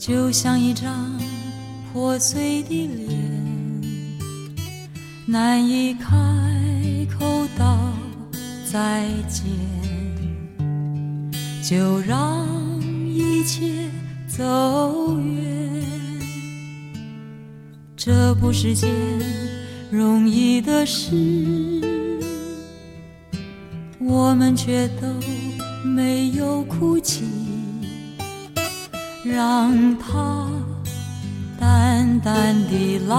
就像一张破碎的脸，难以开口道再见，就让一切走远。这不是件容易的事，我们却都没有哭泣，让它淡淡地来，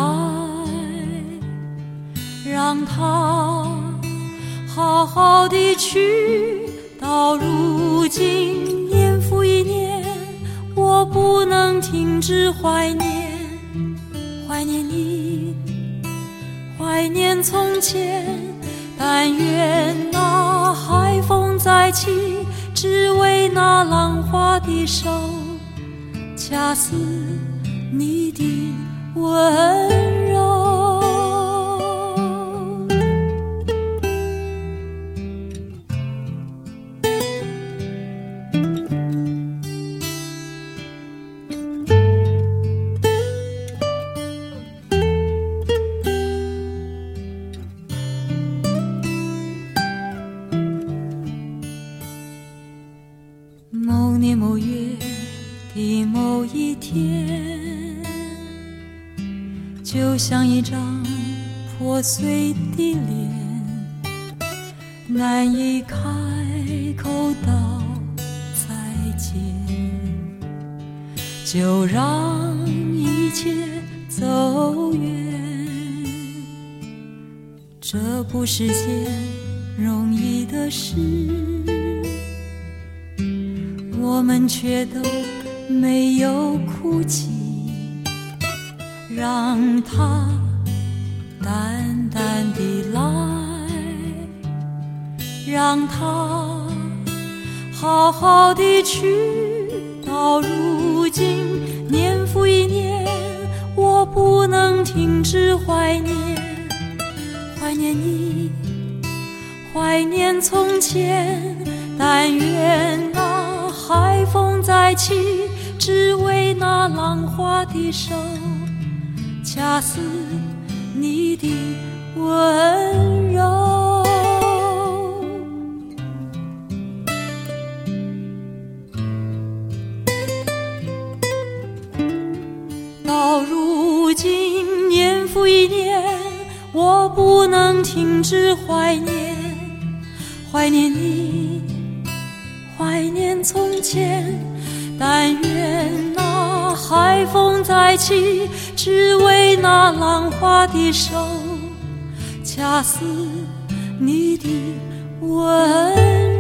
让它好好地去。到如今年复一年，我不能停止怀念，怀念你，怀念从前。但愿那海风再起，只为那浪花的手，恰似你的温柔。某年某月的某一天，就像一张破碎的脸，难以开口道再见，就让一切走远。这不是件容易的事，我们却都没有哭泣，让它淡淡地来，让它好好地去。到如今年复一年，我不能停止怀念，怀念你，怀念从前。但愿那海风再起，只为那浪花的手，恰似你的温柔。到如今年复一年，我不能停止怀念，怀念你，怀念从前。但愿那海风再起，只为那浪花的手，恰似你的温柔。